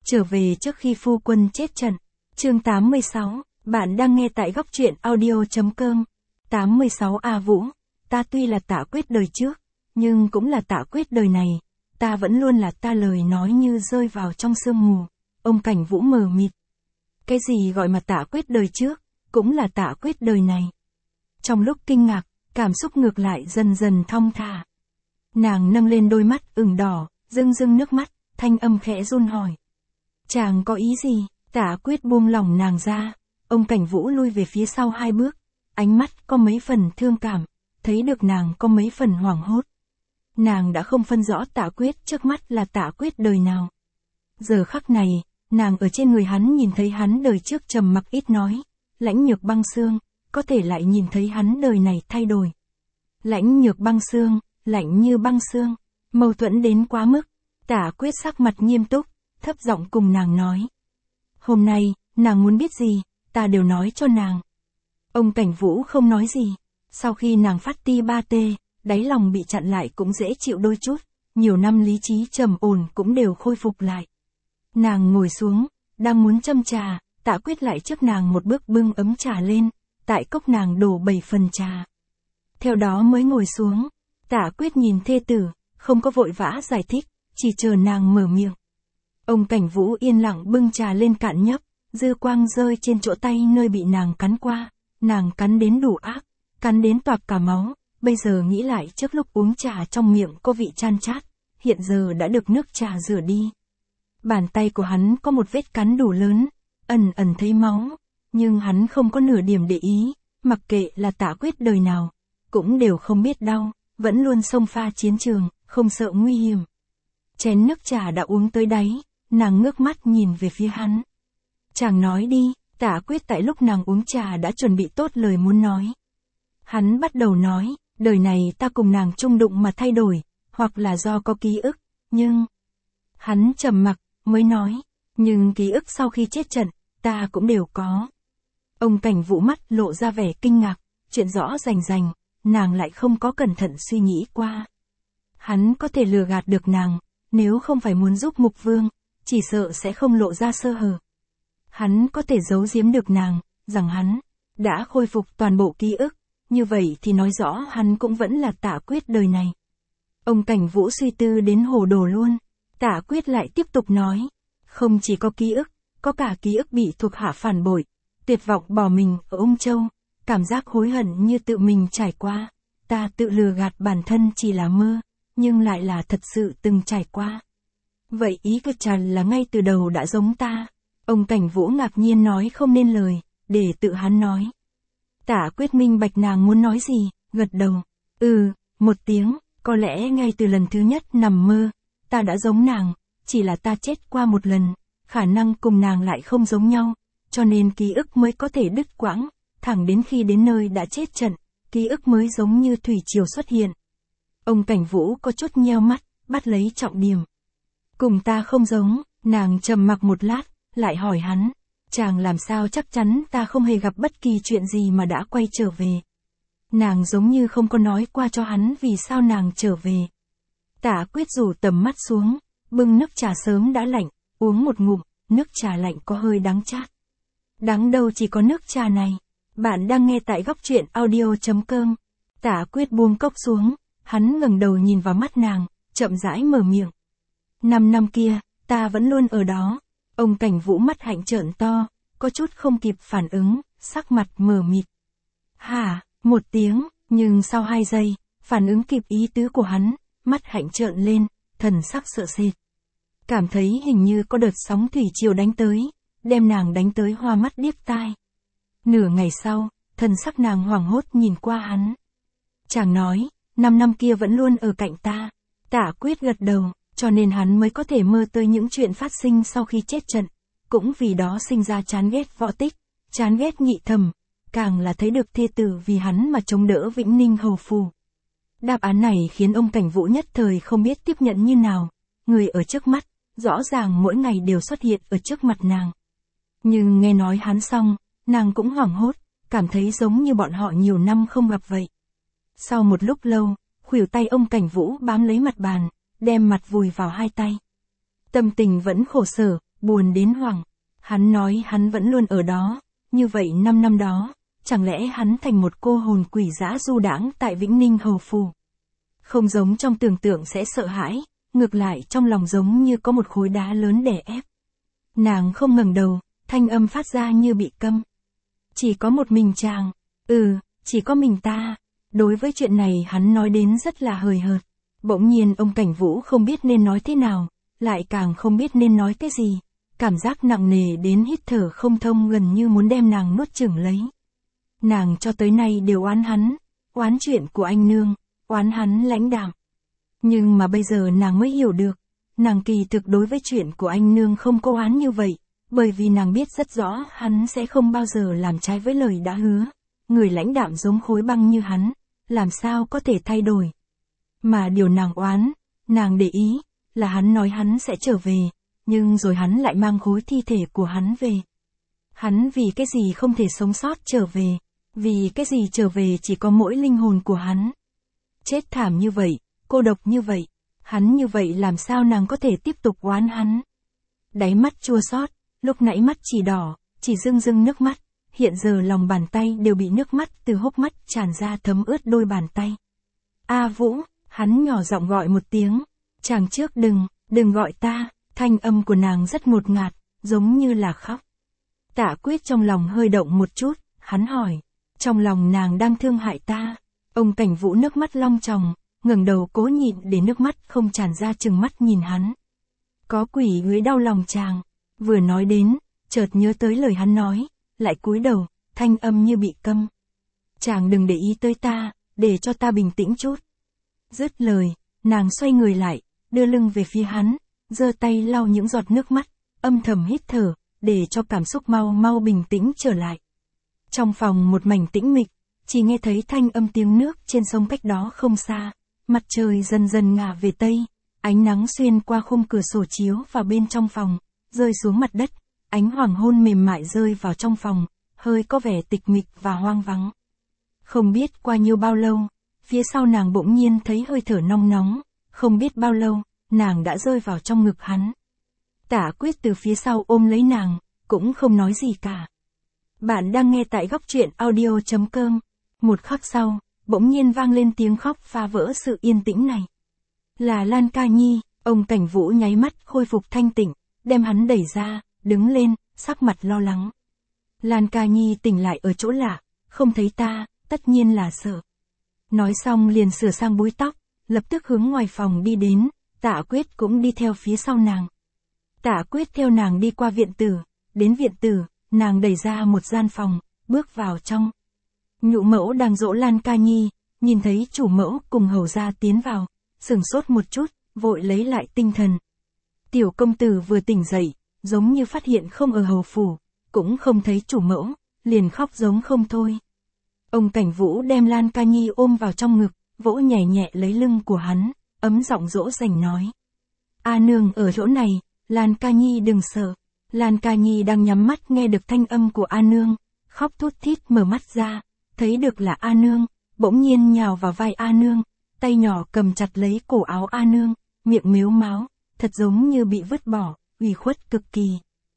Trở về trước khi phu quân chết trận. Chương 86, bạn đang nghe tại góc truyện audio.com. 86 A Vũ, ta tuy là Tạ Quyết đời trước, nhưng cũng là Tạ Quyết đời này, ta vẫn luôn là ta, lời nói như rơi vào trong sương mù. Ông Cảnh Vũ mờ mịt. Cái gì gọi mà Tạ Quyết đời trước, cũng là Tạ Quyết đời này. Trong lúc kinh ngạc, cảm xúc ngược lại dần dần thong thả. Nàng nâng lên đôi mắt ửng đỏ, rưng rưng nước mắt, thanh âm khẽ run hỏi. Chàng có ý gì? Tạ Quyết buông lỏng nàng ra. Ông Cảnh Vũ lui về phía sau 2 bước, ánh mắt có mấy phần thương cảm, thấy được nàng có mấy phần hoảng hốt. Nàng đã không phân rõ Tạ Quyết trước mắt là Tạ Quyết đời nào. Giờ khắc này, nàng ở trên người hắn nhìn thấy hắn đời trước trầm mặc ít nói, lãnh nhược băng xương, có thể lại nhìn thấy hắn đời này thay đổi. Lãnh nhược băng xương, lạnh như băng xương, mâu thuẫn đến quá mức. Tạ Quyết sắc mặt nghiêm túc, thấp giọng cùng nàng nói. Hôm nay, nàng muốn biết gì, ta đều nói cho nàng. Ông Cảnh Vũ không nói gì. Sau khi nàng phát ti 3T, đáy lòng bị chặn lại cũng dễ chịu đôi chút, nhiều năm lý trí trầm ổn cũng đều khôi phục lại. Nàng ngồi xuống, đang muốn châm trà, Tạ Quyết lại trước nàng một bước bưng ấm trà lên, tại cốc nàng đổ 7 phần trà. Theo đó mới ngồi xuống, Tạ Quyết nhìn thê tử, không có vội vã giải thích, chỉ chờ nàng mở miệng. Ông Cảnh Vũ yên lặng bưng trà lên cạn nhấp, dư quang rơi trên chỗ tay nơi bị nàng cắn qua, nàng cắn đến đủ ác, cắn đến toạc cả máu, bây giờ nghĩ lại trước lúc uống trà trong miệng có vị chan chát, hiện giờ đã được nước trà rửa đi. Bàn tay của hắn có một vết cắn đủ lớn, ẩn ẩn thấy máu, nhưng hắn không có nửa điểm để ý, mặc kệ là Tạ Quyết đời nào, cũng đều không biết đau, vẫn luôn xông pha chiến trường, không sợ nguy hiểm. Chén nước trà đã uống tới đáy, nàng ngước mắt nhìn về phía hắn. Chàng nói đi. Tạ Quyết tại lúc nàng uống trà đã chuẩn bị tốt lời muốn nói. Hắn bắt đầu nói, đời này ta cùng nàng chung đụng mà thay đổi, hoặc là do có ký ức, nhưng... Hắn trầm mặc, mới nói, nhưng ký ức sau khi chết trận, ta cũng đều có. Ông Cảnh Vũ mắt lộ ra vẻ kinh ngạc, chuyện rõ rành rành, nàng lại không có cẩn thận suy nghĩ qua. Hắn có thể lừa gạt được nàng, nếu không phải muốn giúp Mục Vương, chỉ sợ sẽ không lộ ra sơ hở. Hắn có thể giấu giếm được nàng, rằng hắn đã khôi phục toàn bộ ký ức, như vậy thì nói rõ hắn cũng vẫn là Tạ Quyết đời này. Ông Cảnh Vũ suy tư đến hồ đồ luôn. Tạ Quyết lại tiếp tục nói, không chỉ có ký ức, có cả ký ức bị thuộc hạ phản bội, tuyệt vọng bỏ mình ở Ung Châu, cảm giác hối hận như tự mình trải qua, ta tự lừa gạt bản thân chỉ là mơ, nhưng lại là thật sự từng trải qua. Vậy ý của chàng là ngay từ đầu đã giống ta. Ông Cảnh Vũ ngạc nhiên nói không nên lời, để tự hắn nói. Tạ Quyết minh bạch nàng muốn nói gì, gật đầu. Một tiếng, có lẽ ngay từ lần thứ nhất nằm mơ, ta đã giống nàng, chỉ là ta chết qua một lần, khả năng cùng nàng lại không giống nhau, cho nên ký ức mới có thể đứt quãng, thẳng đến khi đến nơi đã chết trận, ký ức mới giống như thủy triều xuất hiện. Ông Cảnh Vũ có chút nheo mắt, bắt lấy trọng điểm. Cùng ta không giống, nàng trầm mặc một lát, lại hỏi hắn, chàng làm sao chắc chắn ta không hề gặp bất kỳ chuyện gì mà đã quay trở về. Nàng giống như không có nói qua cho hắn vì sao nàng trở về. Tạ Quyết rủ tầm mắt xuống, bưng nước trà sớm đã lạnh, uống một ngụm, nước trà lạnh có hơi đắng chát. Đắng đâu chỉ có nước trà này. Bạn đang nghe tại góc truyện audio.com. Tạ Quyết buông cốc xuống, hắn ngẩng đầu nhìn vào mắt nàng, chậm rãi mở miệng. 5 năm kia, ta vẫn luôn ở đó. Ông Cảnh Vũ mắt hạnh trợn to, có chút không kịp phản ứng, sắc mặt mờ mịt. Hả, một tiếng, nhưng sau 2 giây, phản ứng kịp ý tứ của hắn, mắt hạnh trợn lên, thần sắc sợ sệt. Cảm thấy hình như có đợt sóng thủy triều đánh tới, đem nàng đánh tới hoa mắt điếc tai. Nửa ngày sau, thần sắc nàng hoảng hốt nhìn qua hắn. Chàng nói, 5 năm kia vẫn luôn ở cạnh ta. Tạ Quyết gật đầu. Cho nên hắn mới có thể mơ tới những chuyện phát sinh sau khi chết trận, cũng vì đó sinh ra chán ghét Võ Tích, chán ghét Nhị Thẩm, càng là thấy được thê tử vì hắn mà chống đỡ Vĩnh Ninh hầu phủ. Đáp án này khiến ông Cảnh Vũ nhất thời không biết tiếp nhận như nào, người ở trước mắt, rõ ràng mỗi ngày đều xuất hiện ở trước mặt nàng. Nhưng nghe nói hắn xong, nàng cũng hoảng hốt, cảm thấy giống như bọn họ nhiều năm không gặp vậy. Sau một lúc lâu, khuỷu tay ông Cảnh Vũ bám lấy mặt bàn, đem mặt vùi vào 2 tay. Tâm tình vẫn khổ sở, buồn đến hoảng. Hắn nói hắn vẫn luôn ở đó, như vậy 5 năm đó, chẳng lẽ hắn thành một cô hồn quỷ dã du đãng tại Vĩnh Ninh Hầu Phủ. Không giống trong tưởng tượng sẽ sợ hãi, ngược lại trong lòng giống như có một khối đá lớn đè ép. Nàng không ngẩng đầu, thanh âm phát ra như bị câm. Chỉ có một mình chàng, chỉ có mình ta. Đối với chuyện này hắn nói đến rất là hời hợt. Bỗng nhiên ông Cảnh Vũ không biết nên nói thế nào, lại càng không biết nên nói cái gì. Cảm giác nặng nề đến hít thở không thông gần như muốn đem nàng nuốt chửng lấy. Nàng cho tới nay đều oán hắn, oán chuyện của anh nương, oán hắn lãnh đạm. Nhưng mà bây giờ nàng mới hiểu được, nàng kỳ thực đối với chuyện của anh nương không có oán như vậy, bởi vì nàng biết rất rõ hắn sẽ không bao giờ làm trái với lời đã hứa. Người lãnh đạm giống khối băng như hắn, làm sao có thể thay đổi. Mà điều nàng oán, nàng để ý, là hắn nói hắn sẽ trở về, nhưng rồi hắn lại mang khối thi thể của hắn về. Hắn vì cái gì không thể sống sót trở về, vì cái gì trở về chỉ có mỗi linh hồn của hắn. Chết thảm như vậy, cô độc như vậy, hắn như vậy làm sao nàng có thể tiếp tục oán hắn. Đáy mắt chua xót, lúc nãy mắt chỉ đỏ, chỉ rưng rưng nước mắt, hiện giờ lòng bàn tay đều bị nước mắt từ hốc mắt tràn ra thấm ướt đôi bàn tay. A Vũ, hắn nhỏ giọng gọi một tiếng, chàng trước đừng gọi ta, thanh âm của nàng rất ngột ngạt, giống như là khóc. Tạ Quyết trong lòng hơi động một chút, hắn hỏi, trong lòng nàng đang thương hại ta. Ông Cảnh Vũ nước mắt long tròng, ngẩng đầu cố nhịn để nước mắt không tràn ra trừng mắt nhìn hắn. Có quỷ người đau lòng chàng, vừa nói đến, chợt nhớ tới lời hắn nói, lại cúi đầu, thanh âm như bị câm. Chàng đừng để ý tới ta, để cho ta bình tĩnh chút. Dứt lời, nàng xoay người lại, đưa lưng về phía hắn, giơ tay lau những giọt nước mắt, âm thầm hít thở, để cho cảm xúc mau bình tĩnh trở lại. Trong phòng một mảnh tĩnh mịch, chỉ nghe thấy thanh âm tiếng nước trên sông cách đó không xa. Mặt trời dần dần ngả về tây, ánh nắng xuyên qua khung cửa sổ chiếu vào bên trong phòng, rơi xuống mặt đất, ánh hoàng hôn mềm mại rơi vào trong phòng, hơi có vẻ tịch mịch và hoang vắng. Không biết qua nhiêu bao lâu, phía sau nàng bỗng nhiên thấy hơi thở nóng nóng, không biết bao lâu, nàng đã rơi vào trong ngực hắn. Tạ Quyết từ phía sau ôm lấy nàng, cũng không nói gì cả. Bạn đang nghe tại góc truyện audio.com. Một khắc sau, bỗng nhiên vang lên tiếng khóc phá vỡ sự yên tĩnh này. Là Lan Ca Nhi, ông Cảnh Vũ nháy mắt khôi phục thanh tỉnh, đem hắn đẩy ra, đứng lên, sắc mặt lo lắng. Lan Ca Nhi tỉnh lại ở chỗ lạ, không thấy ta, tất nhiên là sợ. Nói xong liền sửa sang búi tóc, lập tức hướng ngoài phòng đi đến, Tạ Quyết cũng đi theo phía sau nàng. Tạ Quyết theo nàng đi qua viện tử, đến viện tử, nàng đẩy ra một gian phòng, bước vào trong. Nhũ mẫu đang dỗ Lan Ca Nhi, nhìn thấy chủ mẫu cùng hầu gia tiến vào, sửng sốt một chút, vội lấy lại tinh thần. Tiểu công tử vừa tỉnh dậy, giống như phát hiện không ở hầu phủ, cũng không thấy chủ mẫu, liền khóc giống không thôi. Ông Cảnh Vũ đem Lan Ca Nhi ôm vào trong ngực, vỗ nhẹ nhẹ lấy lưng của hắn, ấm giọng dỗ dành nói. A nương ở chỗ này, Lan Ca Nhi đừng sợ. Lan Ca Nhi đang nhắm mắt nghe được thanh âm của A nương, khóc thút thít mở mắt ra, thấy được là A nương, bỗng nhiên nhào vào vai A nương, tay nhỏ cầm chặt lấy cổ áo A nương, miệng mếu máo, thật giống như bị vứt bỏ, ủy khuất cực kỳ.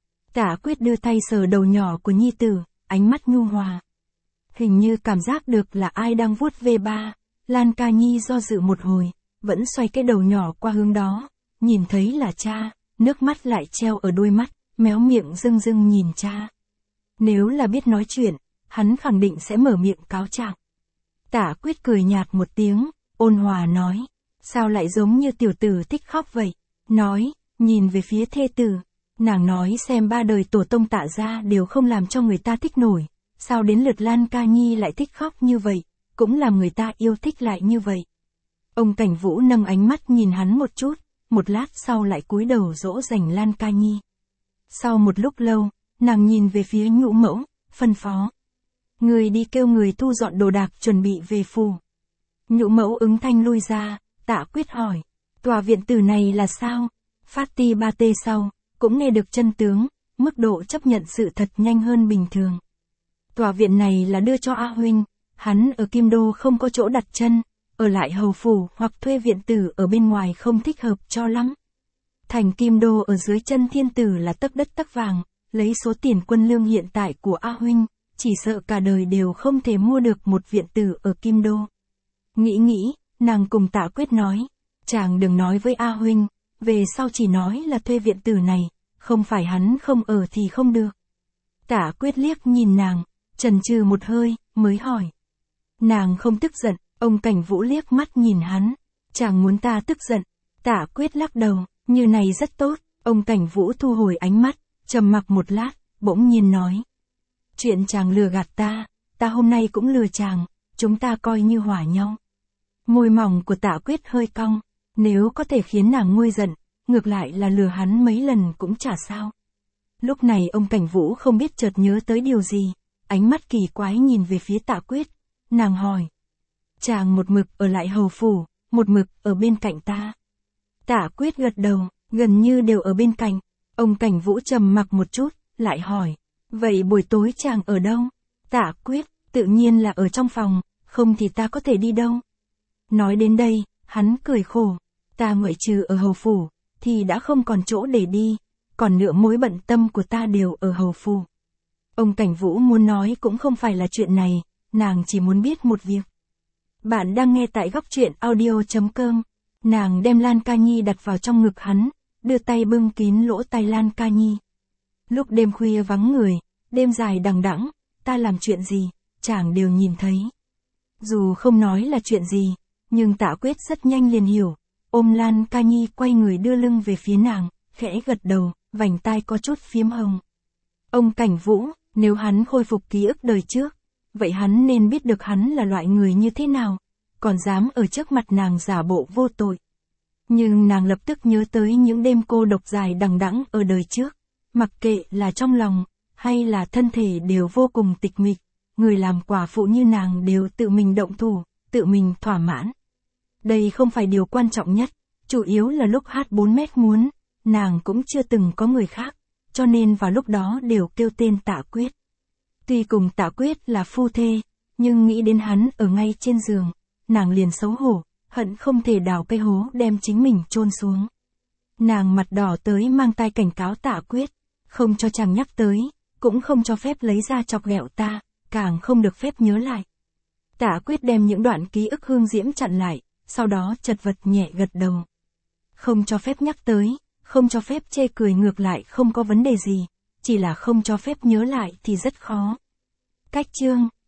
Tạ Quyết đưa tay sờ đầu nhỏ của nhi tử, ánh mắt nhu hòa. Hình như cảm giác được là ai đang vuốt ve ba. Lan Ca Nhi do dự một hồi, vẫn xoay cái đầu nhỏ qua hướng đó, nhìn thấy là cha, nước mắt lại treo ở đôi mắt, méo miệng rưng rưng nhìn cha. Nếu là biết nói chuyện, hắn khẳng định sẽ mở miệng cáo trạng. Tạ Quyết cười nhạt một tiếng, ôn hòa nói, sao lại giống như tiểu tử thích khóc vậy? Nói, nhìn về phía thê tử, nàng nói xem ba đời tổ tông Tạ gia đều không làm cho người ta thích nổi, sao đến lượt Lan Ca Nhi lại thích khóc như vậy, cũng làm người ta yêu thích lại như vậy. Ông Cảnh Vũ nâng ánh mắt nhìn hắn một chút, một lát sau lại cúi đầu dỗ dành Lan Ca Nhi. Sau một lúc lâu, nàng nhìn về phía nhũ mẫu, phân phó. Người đi kêu người thu dọn đồ đạc chuẩn bị về phủ. Nhũ mẫu ứng thanh lui ra, Tạ Quyết hỏi, tòa viện tử này là sao? Phát ti ba tê sau, cũng nghe được chân tướng, mức độ chấp nhận sự thật nhanh hơn bình thường. Tòa viện này là đưa cho A huynh, hắn ở Kim Đô không có chỗ đặt chân, ở lại hầu phủ hoặc thuê viện tử ở bên ngoài không thích hợp cho lắm. Thành Kim Đô ở dưới chân thiên tử là tấc đất tấc vàng, lấy số tiền quân lương hiện tại của A huynh, chỉ sợ cả đời đều không thể mua được một viện tử ở Kim Đô. Nghĩ, nàng cùng Tạ Quyết nói, chàng đừng nói với A huynh, về sau chỉ nói là thuê viện tử này, không phải hắn không ở thì không được. Tạ Quyết liếc nhìn nàng, chần chừ một hơi, mới hỏi. Nàng không tức giận, ông Cảnh Vũ liếc mắt nhìn hắn, chàng muốn ta tức giận. Tạ Quyết lắc đầu, như này rất tốt. Ông Cảnh Vũ thu hồi ánh mắt, trầm mặc một lát, bỗng nhiên nói. Chuyện chàng lừa gạt ta hôm nay cũng lừa chàng, chúng ta coi như hòa nhau. Môi mỏng của Tạ Quyết hơi cong, nếu có thể khiến nàng nguôi giận, ngược lại là lừa hắn mấy lần cũng chả sao. Lúc này ông Cảnh Vũ không biết chợt nhớ tới điều gì, ánh mắt kỳ quái nhìn về phía Tạ Quyết, nàng hỏi. Chàng một mực ở lại hầu phủ, một mực ở bên cạnh ta. Tạ Quyết gật đầu, gần như đều ở bên cạnh. Ông Cảnh Vũ trầm mặc một chút, lại hỏi. Vậy buổi tối chàng ở đâu? Tạ Quyết, tự nhiên là ở trong phòng, không thì ta có thể đi đâu. Nói đến đây, hắn cười khổ. Ta ngoại trừ ở hầu phủ, thì đã không còn chỗ để đi, còn nữa mối bận tâm của ta đều ở hầu phủ. Ông Cảnh Vũ muốn nói cũng không phải là chuyện này, nàng chỉ muốn biết một việc. Bạn đang nghe tại góc truyện audio.com. Nàng đem Lan Ca Nhi đặt vào trong ngực hắn, đưa tay bưng kín lỗ tai Lan Ca Nhi. Lúc đêm khuya vắng người, đêm dài đằng đẵng, ta làm chuyện gì, chàng đều nhìn thấy. Dù không nói là chuyện gì, nhưng Tạ Quyết rất nhanh liền hiểu, ôm Lan Ca Nhi quay người đưa lưng về phía nàng, khẽ gật đầu, vành tai có chút phiếm hồng. Ông Cảnh Vũ, nếu hắn khôi phục ký ức đời trước, vậy hắn nên biết được hắn là loại người như thế nào, còn dám ở trước mặt nàng giả bộ vô tội. Nhưng nàng lập tức nhớ tới những đêm cô độc dài đằng đẵng ở đời trước, mặc kệ là trong lòng, hay là thân thể đều vô cùng tịch mịch, người làm quả phụ như nàng đều tự mình động thủ, tự mình thỏa mãn. Đây không phải điều quan trọng nhất, chủ yếu là lúc H4M muốn, nàng cũng chưa từng có người khác, cho nên vào lúc đó đều kêu tên Tạ Quyết. Tuy cùng Tạ Quyết là phu thê, nhưng nghĩ đến hắn ở ngay trên giường, nàng liền xấu hổ, hận không thể đào cây hố đem chính mình chôn xuống. Nàng mặt đỏ tới mang tai cảnh cáo Tạ Quyết, không cho chàng nhắc tới, cũng không cho phép lấy ra chọc ghẹo ta, càng không được phép nhớ lại. Tạ Quyết đem những đoạn ký ức hương diễm chặn lại, sau đó chật vật nhẹ gật đầu. Không cho phép nhắc tới, không cho phép chê cười ngược lại không có vấn đề gì, chỉ là không cho phép nhớ lại thì rất khó. Cách chương